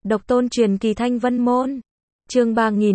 Độc tôn truyền kỳ Thanh Vân Môn. Chương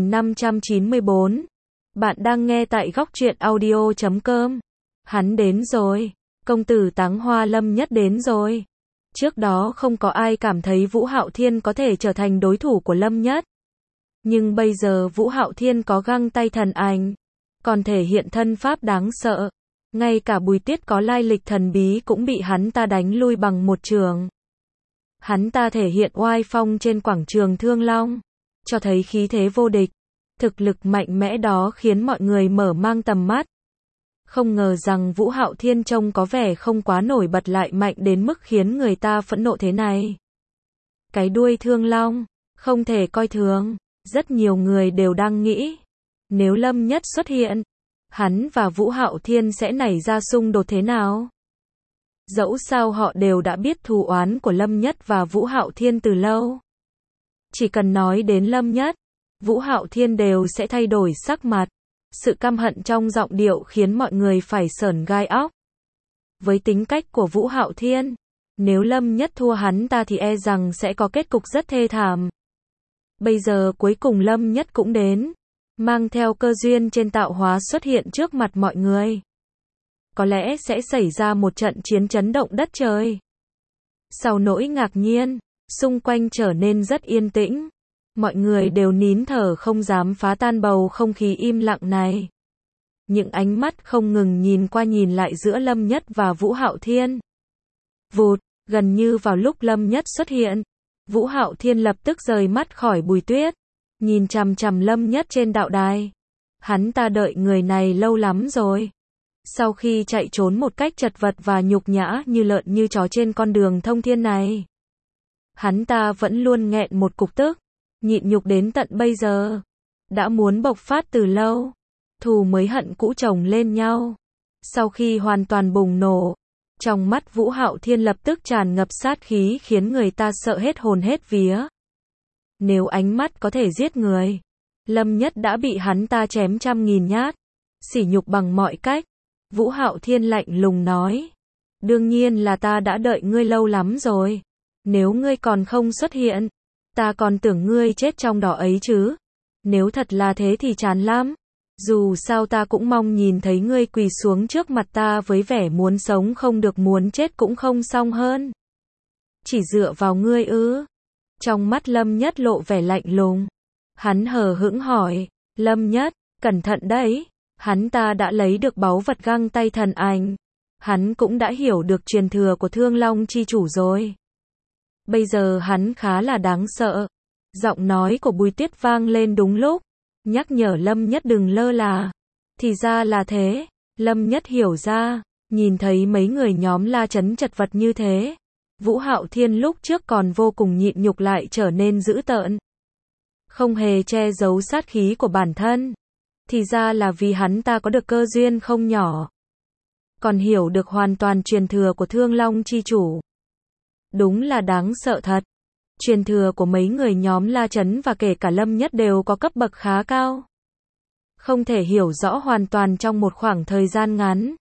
3594. Bạn đang nghe tại góc truyện audio.com. Hắn đến rồi. Công tử Táng Hoa Lâm Nhất đến rồi. Trước đó không có ai cảm thấy Vũ Hạo Thiên có thể trở thành đối thủ của Lâm Nhất. Nhưng bây giờ Vũ Hạo Thiên có găng tay thần ảnh, còn thể hiện thân pháp đáng sợ. Ngay cả Bùi Tiết có lai lịch thần bí cũng bị hắn ta đánh lui bằng một trường. Hắn ta thể hiện oai phong trên quảng trường Thương Long, cho thấy khí thế vô địch. Thực lực mạnh mẽ đó khiến mọi người mở mang tầm mắt. Không ngờ rằng Vũ Hạo Thiên trông có vẻ không quá nổi bật lại mạnh đến mức khiến người ta phẫn nộ thế này. Cái đuôi Thương Long, không thể coi thường. Rất nhiều người đều đang nghĩ, nếu Lâm Nhất xuất hiện, hắn và Vũ Hạo Thiên sẽ nảy ra xung đột thế nào? Dẫu sao họ đều đã biết thù oán của Lâm Nhất và Vũ Hạo Thiên từ lâu. Chỉ cần nói đến Lâm Nhất, Vũ Hạo Thiên đều sẽ thay đổi sắc mặt. Sự căm hận trong giọng điệu khiến mọi người phải sởn gai óc. Với tính cách của Vũ Hạo Thiên, nếu Lâm Nhất thua hắn ta thì e rằng sẽ có kết cục rất thê thảm. Bây giờ cuối cùng Lâm Nhất cũng đến, mang theo cơ duyên trên tạo hóa xuất hiện trước mặt mọi người. Có lẽ sẽ xảy ra một trận chiến chấn động đất trời. Sau nỗi ngạc nhiên, xung quanh trở nên rất yên tĩnh. Mọi người đều nín thở không dám phá tan bầu không khí im lặng này. Những ánh mắt không ngừng nhìn qua nhìn lại giữa Lâm Nhất và Vũ Hạo Thiên. Vụt, gần như vào lúc Lâm Nhất xuất hiện, Vũ Hạo Thiên lập tức rời mắt khỏi Bùi Tuyết, nhìn chằm chằm Lâm Nhất trên đạo đài. Hắn ta đợi người này lâu lắm rồi. Sau khi chạy trốn một cách chật vật và nhục nhã như lợn như chó trên con đường thông thiên này, hắn ta vẫn luôn nghẹn một cục tức, nhịn nhục đến tận bây giờ. Đã muốn bộc phát từ lâu, thù mới hận cũ chồng lên nhau. Sau khi hoàn toàn bùng nổ, trong mắt Vũ Hạo Thiên lập tức tràn ngập sát khí khiến người ta sợ hết hồn hết vía. Nếu ánh mắt có thể giết người, Lâm Nhất đã bị hắn ta chém trăm nghìn nhát, sỉ nhục bằng mọi cách. Vũ Hạo Thiên lạnh lùng nói, đương nhiên là ta đã đợi ngươi lâu lắm rồi. Nếu ngươi còn không xuất hiện, ta còn tưởng ngươi chết trong đó ấy chứ. Nếu thật là thế thì chán lắm. Dù sao ta cũng mong nhìn thấy ngươi quỳ xuống trước mặt ta với vẻ muốn sống không được muốn chết cũng không xong hơn. Chỉ dựa vào ngươi ư? Trong mắt Lâm Nhất lộ vẻ lạnh lùng. Hắn hờ hững hỏi, Lâm Nhất, cẩn thận đấy. Hắn ta đã lấy được báu vật găng tay thần ảnh. Hắn cũng đã hiểu được truyền thừa của Thương Long chi chủ rồi. Bây giờ hắn khá là đáng sợ. Giọng nói của Bùi Tiết vang lên đúng lúc, nhắc nhở Lâm Nhất đừng lơ là. Thì ra là thế. Lâm Nhất hiểu ra, nhìn thấy mấy người nhóm La Chấn chật vật như thế. Vũ Hạo Thiên lúc trước còn vô cùng nhịn nhục lại trở nên dữ tợn. Không hề che giấu sát khí của bản thân. Thì ra là vì hắn ta có được cơ duyên không nhỏ. Còn hiểu được hoàn toàn truyền thừa của Thương Long chi chủ. Đúng là đáng sợ thật. Truyền thừa của mấy người nhóm La Chấn và kể cả Lâm Nhất đều có cấp bậc khá cao. Không thể hiểu rõ hoàn toàn trong một khoảng thời gian ngắn.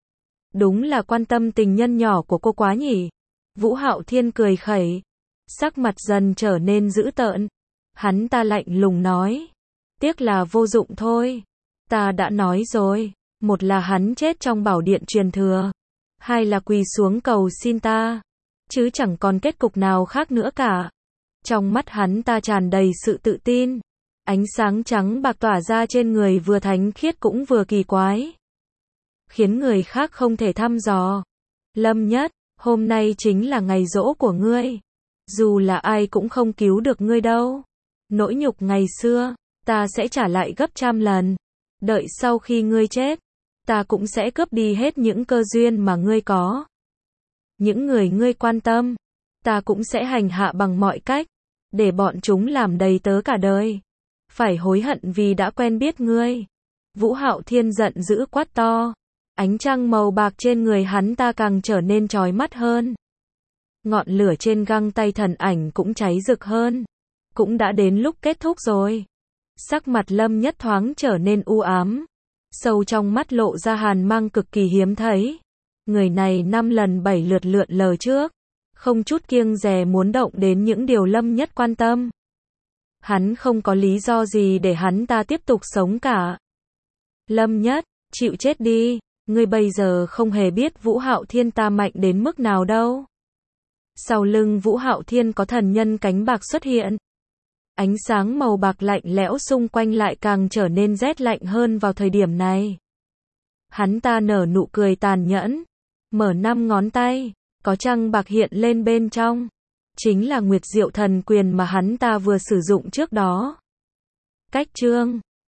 Đúng là quan tâm tình nhân nhỏ của cô quá nhỉ. Vũ Hạo Thiên cười khẩy, sắc mặt dần trở nên dữ tợn. Hắn ta lạnh lùng nói, tiếc là vô dụng thôi. Ta đã nói rồi, một là hắn chết trong bảo điện truyền thừa, hai là quỳ xuống cầu xin ta, chứ chẳng còn kết cục nào khác nữa cả. Trong mắt hắn ta tràn đầy sự tự tin, ánh sáng trắng bạc tỏa ra trên người vừa thánh khiết cũng vừa kỳ quái, khiến người khác không thể thăm dò. Lâm Nhất, hôm nay chính là ngày giỗ của ngươi. Dù là ai cũng không cứu được ngươi đâu. Nỗi nhục ngày xưa, ta sẽ trả lại gấp trăm lần. Đợi sau khi ngươi chết, ta cũng sẽ cướp đi hết những cơ duyên mà ngươi có. Những người ngươi quan tâm, ta cũng sẽ hành hạ bằng mọi cách, để bọn chúng làm đầy tớ cả đời. Phải hối hận vì đã quen biết ngươi. Vũ Hạo Thiên giận dữ quát to. Ánh trăng màu bạc trên người hắn ta càng trở nên chói mắt hơn. Ngọn lửa trên găng tay thần ảnh cũng cháy rực hơn. Cũng đã đến lúc kết thúc rồi. Sắc mặt Lâm Nhất thoáng trở nên u ám. Sâu trong mắt lộ ra hàn mang cực kỳ hiếm thấy. Người này 5 lần 7 lượt lượn lờ trước. không chút kiêng dè muốn động đến những điều Lâm Nhất quan tâm. Hắn không có lý do gì để hắn ta tiếp tục sống cả. Lâm Nhất, chịu chết đi, ngươi bây giờ không hề biết Vũ Hạo Thiên ta mạnh đến mức nào đâu. Sau lưng Vũ Hạo Thiên có thần nhân cánh bạc xuất hiện. Ánh sáng màu bạc lạnh lẽo xung quanh lại càng trở nên rét lạnh hơn vào thời điểm này. Hắn ta nở nụ cười tàn nhẫn, mở 5 ngón tay, có trăng bạc hiện lên bên trong. Chính là Nguyệt Diệu Thần Quyền mà hắn ta vừa sử dụng trước đó. Cách chương